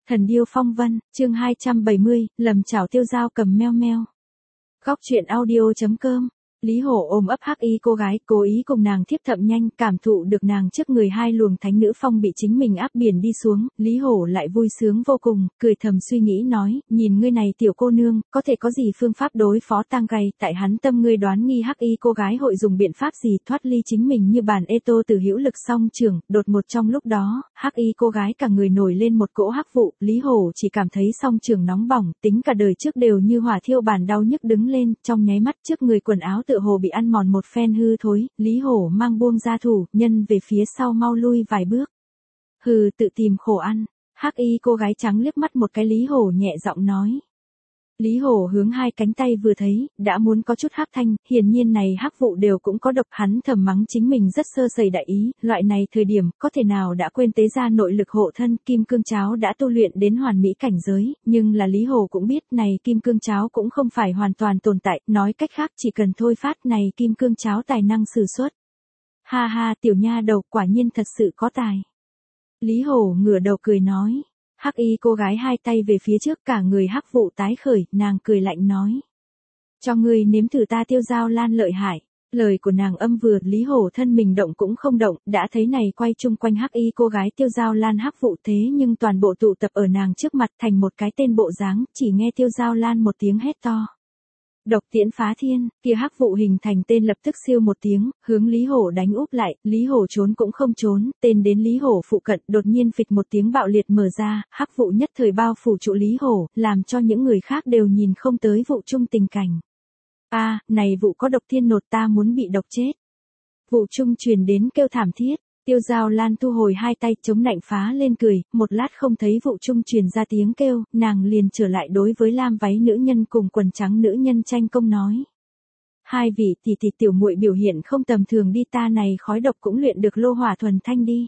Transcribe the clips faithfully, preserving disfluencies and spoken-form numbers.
Thần điêu phong vân, chương hai trăm bảy mươi, lầm chảo tiêu dao cầm meo meo. Góc truyện audio chấm com. Lý Hổ ôm ấp hắc y cô gái, cố ý cùng nàng thiếp thậm nhanh, cảm thụ được nàng trước người hai luồng thánh nữ phong bị chính mình áp biển đi xuống, Lý Hổ lại vui sướng vô cùng, cười thầm suy nghĩ nói, nhìn ngươi này tiểu cô nương, có thể có gì phương pháp đối phó tang gay, tại hắn tâm ngươi đoán nghi hắc y cô gái hội dùng biện pháp gì thoát ly chính mình như bàn ê tô từ hữu lực song trường, đột một trong lúc đó, hắc y cô gái cả người nổi lên một cỗ hắc vụ, Lý Hổ chỉ cảm thấy song trường nóng bỏng, tính cả đời trước đều như hỏa thiêu bàn đau nhức đứng lên, trong nháy mắt trước người quần áo tựa hồ bị ăn mòn một phen hư thối, Lý Hổ mang buông ra thủ, nhân về phía sau mau lui vài bước. Hừ, tự tìm khổ ăn. Hắc y cô gái trắng liếc mắt một cái Lý Hổ nhẹ giọng nói. Lý Hổ hướng hai cánh tay vừa thấy, đã muốn có chút hắc thanh, hiển nhiên này hắc vụ đều cũng có độc, hắn thầm mắng chính mình rất sơ sẩy đại ý, loại này thời điểm, có thể nào đã quên tế ra nội lực hộ thân, kim cương cháo đã tu luyện đến hoàn mỹ cảnh giới, nhưng là Lý Hổ cũng biết này kim cương cháo cũng không phải hoàn toàn tồn tại, nói cách khác chỉ cần thôi phát này kim cương cháo tài năng sử xuất. Ha ha, tiểu nha đầu quả nhiên thật sự có tài. Lý Hổ ngửa đầu cười nói. Hắc y cô gái hai tay về phía trước cả người hắc vụ tái khởi, nàng cười lạnh nói. Cho ngươi nếm thử ta tiêu dao lan lợi hại. Lời của nàng âm vừa, Lý Hổ thân mình động cũng không động, đã thấy này quay chung quanh hắc y cô gái tiêu dao lan hắc vụ thế nhưng toàn bộ tụ tập ở nàng trước mặt thành một cái tên bộ dáng, chỉ nghe tiêu dao lan một tiếng hét to. Độc tiễn phá thiên, kia hắc vụ hình thành tên lập tức siêu một tiếng, hướng Lý Hổ đánh úp lại, Lý Hổ trốn cũng không trốn, tên đến Lý Hổ phụ cận, đột nhiên phịch một tiếng bạo liệt mở ra, hắc vụ nhất thời bao phủ trụ Lý Hổ, làm cho những người khác đều nhìn không tới vụ chung tình cảnh. A, à, này vụ có độc thiên nột ta muốn bị độc chết. Vụ chung truyền đến kêu thảm thiết. Tiêu Dao Lan thu hồi hai tay chống nạnh phá lên cười, một lát không thấy vụ trung truyền ra tiếng kêu, nàng liền trở lại đối với lam váy nữ nhân cùng quần trắng nữ nhân tranh công nói. Hai vị tỷ tỷ tiểu muội biểu hiện không tầm thường đi, ta này khói độc cũng luyện được lô hỏa thuần thanh đi.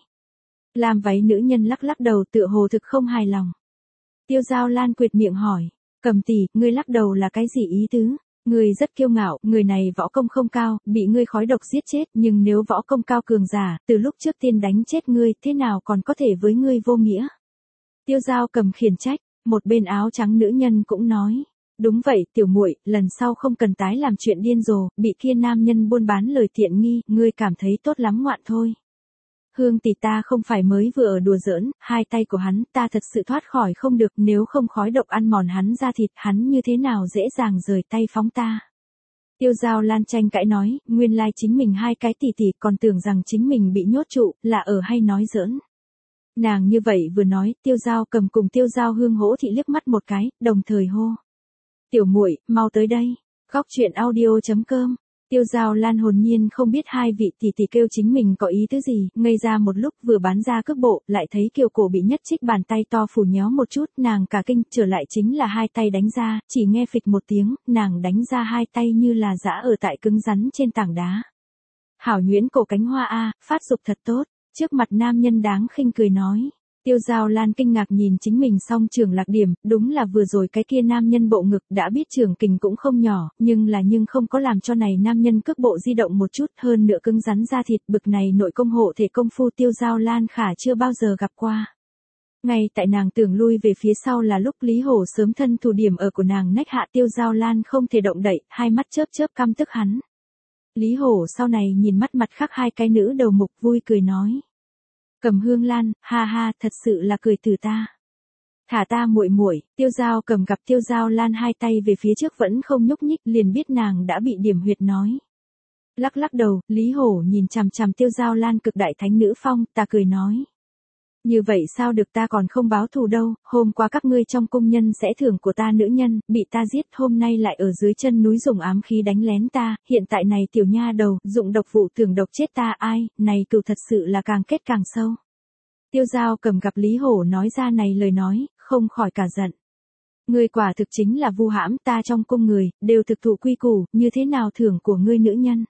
Lam váy nữ nhân lắc lắc đầu tựa hồ thực không hài lòng. Tiêu Dao Lan quệt miệng hỏi, Cầm tỷ, ngươi lắc đầu là cái gì ý tứ? Ngươi rất kiêu ngạo, người này võ công không cao, bị ngươi khói độc giết chết, nhưng nếu võ công cao cường giả, từ lúc trước tiên đánh chết ngươi, thế nào còn có thể với ngươi vô nghĩa? Tiêu Dao Cầm khiển trách, một bên áo trắng nữ nhân cũng nói, đúng vậy, tiểu muội, lần sau không cần tái làm chuyện điên rồ, bị kia nam nhân buôn bán lời tiện nghi, ngươi cảm thấy tốt lắm ngoạn thôi. Hương tỷ ta không phải mới vừa ở đùa giỡn, hai tay của hắn ta thật sự thoát khỏi không được, nếu không khói độc ăn mòn hắn ra thịt, hắn như thế nào dễ dàng rời tay phóng ta. Tiêu Dao Lan tranh cãi nói, nguyên lai chính mình hai cái tỷ tỷ còn tưởng rằng chính mình bị nhốt trụ, là ở hay nói giỡn. Nàng như vậy vừa nói, Tiêu Dao Cầm cùng Tiêu Dao Hương hỗ thị liếc mắt một cái, đồng thời hô. Tiểu muội, mau tới đây. Góc truyện audio chấm com. Tiêu Dao Lan hồn nhiên không biết hai vị tỷ tỷ kêu chính mình có ý tứ gì, ngây ra một lúc vừa bán ra cước bộ, lại thấy kiều cổ bị nhất trích bàn tay to phủ nhéo một chút, nàng cả kinh, trở lại chính là hai tay đánh ra, chỉ nghe phịch một tiếng, nàng đánh ra hai tay như là giã ở tại cứng rắn trên tảng đá. Hảo nhuyễn cổ cánh hoa a, phát dục thật tốt, trước mặt nam nhân đáng khinh cười nói. Tiêu Dao Lan kinh ngạc nhìn chính mình song trường lạc điểm, đúng là vừa rồi cái kia nam nhân bộ ngực đã biết trường kình cũng không nhỏ, nhưng là nhưng không có làm cho này nam nhân cước bộ di động một chút, hơn nữa cứng rắn da thịt, bực này nội công hộ thể công phu Tiêu Dao Lan khả chưa bao giờ gặp qua. Ngay tại nàng tưởng lui về phía sau là lúc Lý Hổ sớm thân thủ điểm ở của nàng nách hạ, Tiêu Dao Lan không thể động đậy, hai mắt chớp chớp căm tức hắn. Lý Hổ sau này nhìn mắt mặt khác hai cái nữ đầu mục vui cười nói. Cầm Hương Lan, ha ha, thật sự là cười từ ta. Thả ta muội muội, Tiêu Dao Cầm gặp Tiêu Dao Lan hai tay về phía trước vẫn không nhúc nhích, liền biết nàng đã bị điểm huyệt nói. Lắc lắc đầu, Lý Hổ nhìn chằm chằm Tiêu Dao Lan cực đại thánh nữ phong, ta cười nói. Như vậy sao được, ta còn không báo thù đâu, hôm qua các ngươi trong cung nhân sẽ thưởng của ta nữ nhân, bị ta giết, hôm nay lại ở dưới chân núi dùng ám khí đánh lén ta, hiện tại này tiểu nha đầu, dụng độc vụ tưởng độc chết ta, ai, này cừu thật sự là càng kết càng sâu. Tiêu Dao Cầm gặp Lý Hổ nói ra này lời nói, không khỏi cả giận. Ngươi quả thực chính là vu hãm ta trong cung người, đều thực thụ quy củ, như thế nào thưởng của ngươi nữ nhân.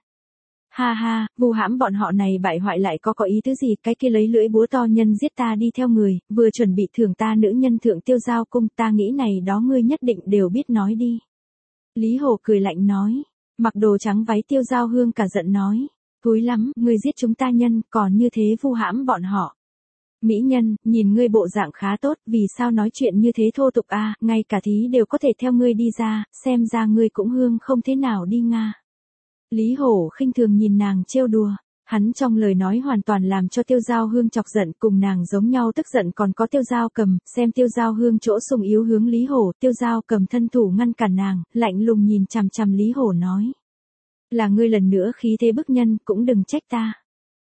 Ha ha, vu hãm bọn họ này bại hoại lại có có ý tứ gì, cái kia lấy lưỡi búa to nhân giết ta đi theo người, vừa chuẩn bị thưởng ta nữ nhân thượng Tiêu Giao cung, ta nghĩ này đó ngươi nhất định đều biết nói đi. Lý Hổ cười lạnh nói, mặc đồ trắng váy Tiêu Giao Hương cả giận nói, cúi lắm, ngươi giết chúng ta nhân, còn như thế vu hãm bọn họ. Mỹ nhân, nhìn ngươi bộ dạng khá tốt, vì sao nói chuyện như thế thô tục a, ngay cả thí đều có thể theo ngươi đi ra, xem ra ngươi cũng hương không thế nào đi nga. Lý Hổ khinh thường nhìn nàng trêu đùa, hắn trong lời nói hoàn toàn làm cho Tiêu Giao Hương chọc giận, cùng nàng giống nhau tức giận còn có Tiêu Giao Cầm, xem Tiêu Giao Hương chỗ sùng yếu hướng Lý Hổ, Tiêu Giao Cầm thân thủ ngăn cản nàng, lạnh lùng nhìn chằm chằm Lý Hổ nói. Là ngươi lần nữa khí thế bức nhân, cũng đừng trách ta.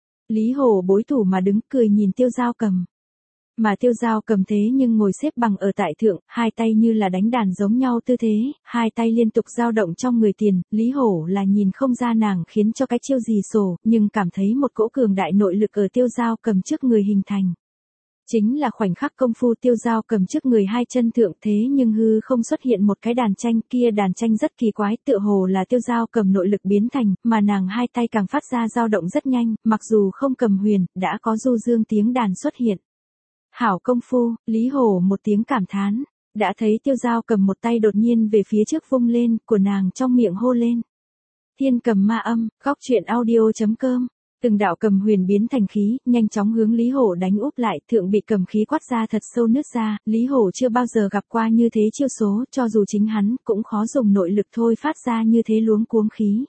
Lý Hổ bối thủ mà đứng cười nhìn Tiêu Giao Cầm. Mà Tiêu Giao Cầm thế nhưng ngồi xếp bằng ở tại thượng, hai tay như là đánh đàn giống nhau tư thế, hai tay liên tục dao động trong người tiền, Lý Hổ là nhìn không ra nàng khiến cho cái chiêu gì sổ, nhưng cảm thấy một cỗ cường đại nội lực ở Tiêu Giao Cầm trước người hình thành. Chính là khoảnh khắc công phu Tiêu Giao Cầm trước người hai chân thượng thế nhưng hư không xuất hiện một cái đàn tranh, kia đàn tranh rất kỳ quái, tựa hồ là Tiêu Giao Cầm nội lực biến thành, mà nàng hai tay càng phát ra dao động rất nhanh, mặc dù không cầm huyền, đã có du dương tiếng đàn xuất hiện. Hảo công phu, Lý Hổ một tiếng cảm thán, đã thấy Tiêu Giao Cầm một tay đột nhiên về phía trước vung lên, của nàng trong miệng hô lên. Thiên cầm ma âm, góc truyện audio.com. Từng đạo cầm huyền biến thành khí, nhanh chóng hướng Lý Hổ đánh úp lại, thượng bị cầm khí quát ra thật sâu nứt ra, Lý Hổ chưa bao giờ gặp qua như thế chiêu số, cho dù chính hắn, cũng khó dùng nội lực thôi phát ra như thế luống cuống khí.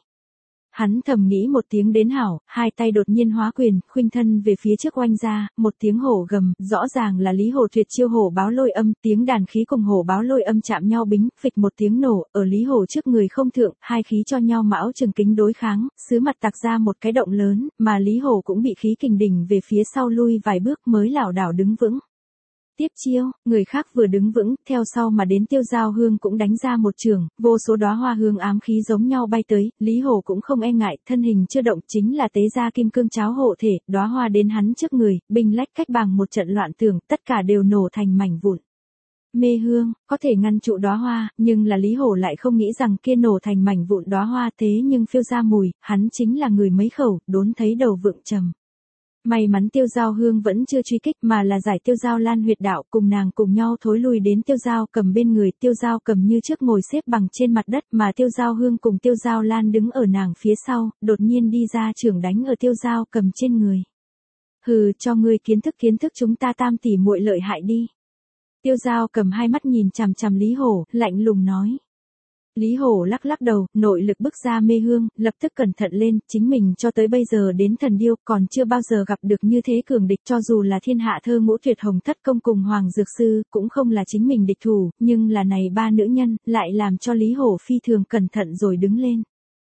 Hắn thầm nghĩ một tiếng đến hảo, hai tay đột nhiên hóa quyền, khuynh thân về phía trước oanh ra, một tiếng hổ gầm, rõ ràng là Lý Hổ tuyệt chiêu hổ báo lôi âm, tiếng đàn khí cùng hổ báo lôi âm chạm nhau bính, phịch một tiếng nổ, ở Lý Hổ trước người không thượng, hai khí cho nhau mão trường kính đối kháng, sứ mặt tạc ra một cái động lớn, mà Lý Hổ cũng bị khí kình đỉnh về phía sau lui vài bước mới lảo đảo đứng vững. Tiếp chiêu, người khác vừa đứng vững, theo sau mà đến Tiêu Giao Hương cũng đánh ra một trường, vô số đóa hoa hương ám khí giống nhau bay tới, Lý Hổ cũng không e ngại, thân hình chưa động chính là tế ra kim cương cháo hộ thể, đóa hoa đến hắn trước người, bình lách cách bằng một trận loạn tưởng, tất cả đều nổ thành mảnh vụn. Mê hương, có thể ngăn trụ đóa hoa, nhưng là Lý Hổ lại không nghĩ rằng kia nổ thành mảnh vụn đóa hoa thế nhưng phiêu ra mùi, hắn chính là người mấy khẩu, đốn thấy đầu vượng trầm. May mắn Tiêu Giao Hương vẫn chưa truy kích mà là giải Tiêu Giao Lan huyệt đạo cùng nàng cùng nhau thối lui đến Tiêu Giao Cầm bên người, Tiêu Giao Cầm như trước ngồi xếp bằng trên mặt đất mà Tiêu Giao Hương cùng Tiêu Giao Lan đứng ở nàng phía sau, đột nhiên đi ra trưởng đánh ở Tiêu Giao Cầm trên người. Hừ, cho ngươi kiến thức kiến thức chúng ta tam tỷ muội lợi hại đi. Tiêu Giao Cầm hai mắt nhìn chằm chằm Lý Hổ, lạnh lùng nói. Lý Hổ lắc lắc đầu, nội lực bức ra mê hương, lập tức cẩn thận lên, chính mình cho tới bây giờ đến thần điêu, còn chưa bao giờ gặp được như thế cường địch, cho dù là thiên hạ thơ ngũ tuyệt hồng thất công cùng Hoàng Dược Sư, cũng không là chính mình địch thủ, nhưng là này ba nữ nhân, lại làm cho Lý Hổ phi thường cẩn thận rồi đứng lên.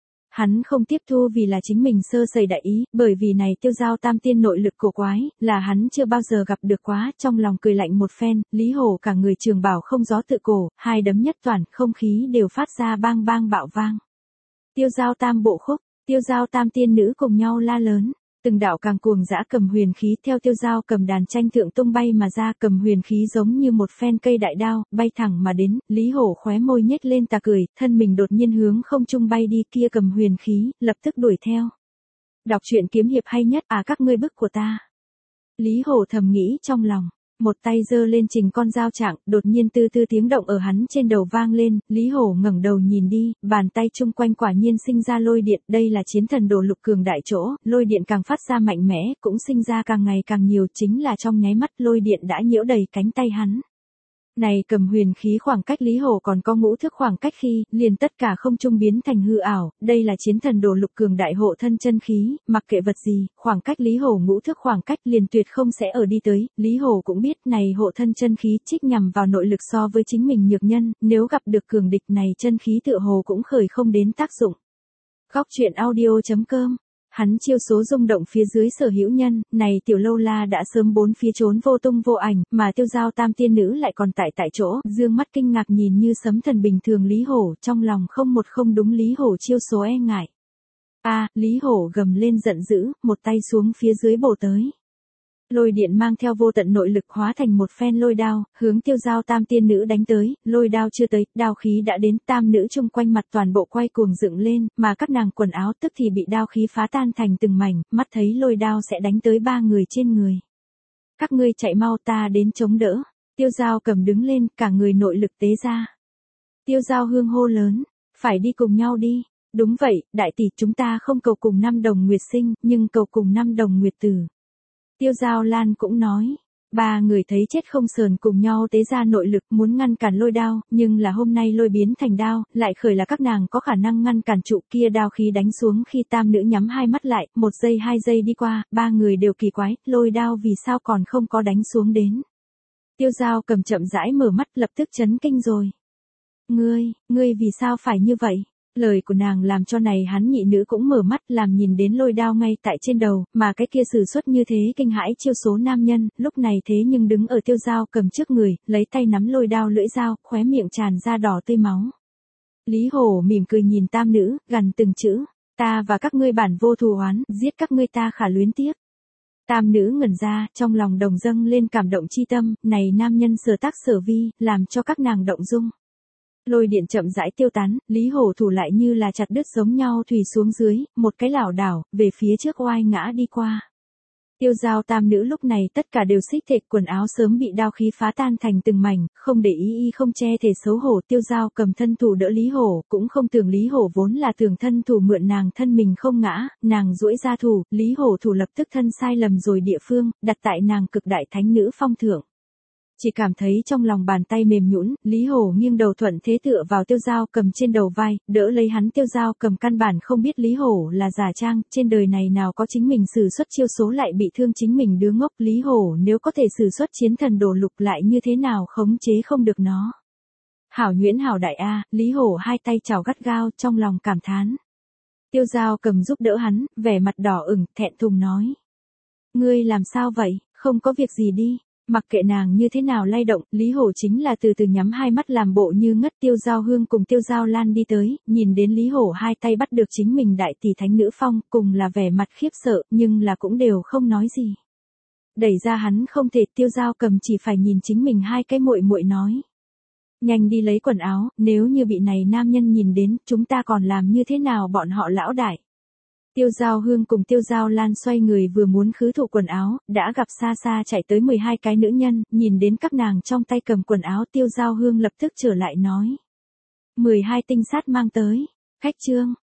Hắn không tiếp thu vì là chính mình sơ sẩy đại ý, bởi vì này Tiêu Giao tam tiên nội lực cổ quái, là hắn chưa bao giờ gặp được quá, trong lòng cười lạnh một phen, Lý Hổ cả người trường bảo không gió tự cổ, hai đấm nhất toàn, không khí đều phát ra bang bang bạo vang. Tiêu Giao tam bộ khúc, Tiêu Giao tam tiên nữ cùng nhau la lớn. Từng đạo càng cuồng dã cầm huyền khí theo Tiêu Giao Cầm đàn tranh thượng tung bay mà ra, cầm huyền khí giống như một phen cây đại đao, bay thẳng mà đến, Lý Hổ khóe môi nhếch lên tà cười, thân mình đột nhiên hướng không trung bay đi, kia cầm huyền khí, lập tức đuổi theo. Đọc truyện kiếm hiệp hay nhất à, các ngươi bức của ta. Lý Hổ thầm nghĩ trong lòng. Một tay giơ lên trình con dao trạng, đột nhiên tư tư tiếng động ở hắn trên đầu vang lên, Lý Hổ ngẩng đầu nhìn đi, bàn tay chung quanh quả nhiên sinh ra lôi điện, đây là chiến thần đồ lục cường đại chỗ, lôi điện càng phát ra mạnh mẽ, cũng sinh ra càng ngày càng nhiều, chính là trong nháy mắt lôi điện đã nhiễu đầy cánh tay hắn. Này cầm huyền khí khoảng cách Lý Hổ còn có ngũ thước khoảng cách khi, liền tất cả không trung biến thành hư ảo, đây là chiến thần đồ lục cường đại hộ thân chân khí, mặc kệ vật gì, khoảng cách Lý Hổ ngũ thước khoảng cách liền tuyệt không sẽ ở đi tới, Lý Hổ cũng biết này hộ thân chân khí trích nhằm vào nội lực so với chính mình nhược nhân, nếu gặp được cường địch này chân khí tựa hồ cũng khởi không đến tác dụng. Góc truyện audio.com. Hắn chiêu số rung động phía dưới sở hữu nhân, này tiểu lâu la đã sớm bốn phía trốn vô tung vô ảnh, mà Tiêu Giao tam tiên nữ lại còn tại tại chỗ, dương mắt kinh ngạc nhìn như sấm thần bình thường Lý Hổ, trong lòng không một không đúng Lý Hổ chiêu số e ngại. A, à, Lý Hổ gầm lên giận dữ, một tay xuống phía dưới bổ tới. Lôi điện mang theo vô tận nội lực hóa thành một phen lôi đao, hướng Tiêu Giao tam tiên nữ đánh tới, lôi đao chưa tới, đao khí đã đến, tam nữ chung quanh mặt toàn bộ quay cuồng dựng lên, mà các nàng quần áo tức thì bị đao khí phá tan thành từng mảnh, mắt thấy lôi đao sẽ đánh tới ba người trên người. Các ngươi chạy mau, ta đến chống đỡ. Tiêu Giao Cầm đứng lên, cả người nội lực tế ra. Tiêu Giao Hương hô lớn, phải đi cùng nhau đi. Đúng vậy, đại tỷ, chúng ta không cầu cùng năm đồng nguyệt sinh, nhưng cầu cùng năm đồng nguyệt tử. Tiêu Giao Lan cũng nói, Ba người thấy chết không sờn cùng nhau tế ra nội lực muốn ngăn cản lôi đao, nhưng là hôm nay lôi biến thành đao, lại khởi là các nàng có khả năng ngăn cản trụ kia đao khí đánh xuống khi tam nữ nhắm hai mắt lại, một giây hai giây đi qua, ba người đều kỳ quái, lôi đao vì sao còn không có đánh xuống đến. Tiêu Dao Cầm chậm rãi mở mắt lập tức chấn kinh rồi. Ngươi, ngươi vì sao phải như vậy? Lời của nàng làm cho này hắn nhị nữ cũng mở mắt làm nhìn đến lôi đao ngay tại trên đầu, mà cái kia sử xuất như thế kinh hãi chiêu số nam nhân, lúc này thế nhưng đứng ở Tiêu Dao Cầm trước người, lấy tay nắm lôi đao lưỡi dao, khóe miệng tràn ra đỏ tươi máu. Lý Hổ mỉm cười nhìn tam nữ, gằn từng chữ, ta và các ngươi bản vô thù oán, giết các ngươi ta khả luyến tiếc. Tam nữ ngẩn ra, trong lòng đồng dâng lên cảm động chi tâm, này nam nhân sở tác sở vi, làm cho các nàng động dung. Lôi điện chậm rãi tiêu tán, Lý Hổ thủ lại như là chặt đứt giống nhau thủy xuống dưới, một cái lảo đảo, về phía trước oai ngã đi qua. Tiêu Giao tam nữ lúc này tất cả đều xích thịt, quần áo sớm bị đao khí phá tan thành từng mảnh, không để ý y không che thể xấu hổ. Tiêu Giao cầm thân thủ đỡ Lý Hổ, cũng không tưởng Lý Hổ vốn là tưởng thân thủ mượn nàng thân mình không ngã, nàng duỗi ra thủ, Lý Hổ thủ lập tức thân sai lầm rồi địa phương, đặt tại nàng cực đại thánh nữ phong thượng. Chỉ cảm thấy trong lòng bàn tay mềm nhũn, Lý Hổ nghiêng đầu thuận thế tựa vào Tiêu Dao Cầm trên đầu vai, đỡ lấy hắn. Tiêu Dao Cầm căn bản không biết Lý Hổ là giả trang, trên đời này nào có chính mình sử xuất chiêu số lại bị thương chính mình đứa ngốc. Lý Hổ nếu có thể sử xuất chiến thần đồ lục lại như thế nào khống chế không được nó. Hảo nhuyễn hảo đại a, Lý Hổ hai tay chảo gắt gao trong lòng cảm thán. Tiêu Dao Cầm giúp đỡ hắn, vẻ mặt đỏ ửng, thẹn thùng nói. Ngươi làm sao vậy, không có việc gì đi. Mặc kệ nàng như thế nào lay động, Lý Hổ chính là từ từ nhắm hai mắt làm bộ như ngất. Tiêu Giao Hương cùng Tiêu Giao Lan đi tới, nhìn đến Lý Hổ hai tay bắt được chính mình đại tỷ thánh nữ phong, cùng là vẻ mặt khiếp sợ, nhưng là cũng đều không nói gì. Đẩy ra hắn không thể, Tiêu Giao Cầm chỉ phải nhìn chính mình hai cái muội muội nói. Nhanh đi lấy quần áo, nếu như bị này nam nhân nhìn đến, chúng ta còn làm như thế nào bọn họ lão đại. Tiêu Giao Hương cùng Tiêu Giao Lan xoay người vừa muốn khứ thụ quần áo, đã gặp xa xa chạy tới mười hai cái nữ nhân, nhìn đến các nàng trong tay cầm quần áo. Tiêu Giao Hương lập tức trở lại nói. mười hai tinh sát mang tới, khách trương,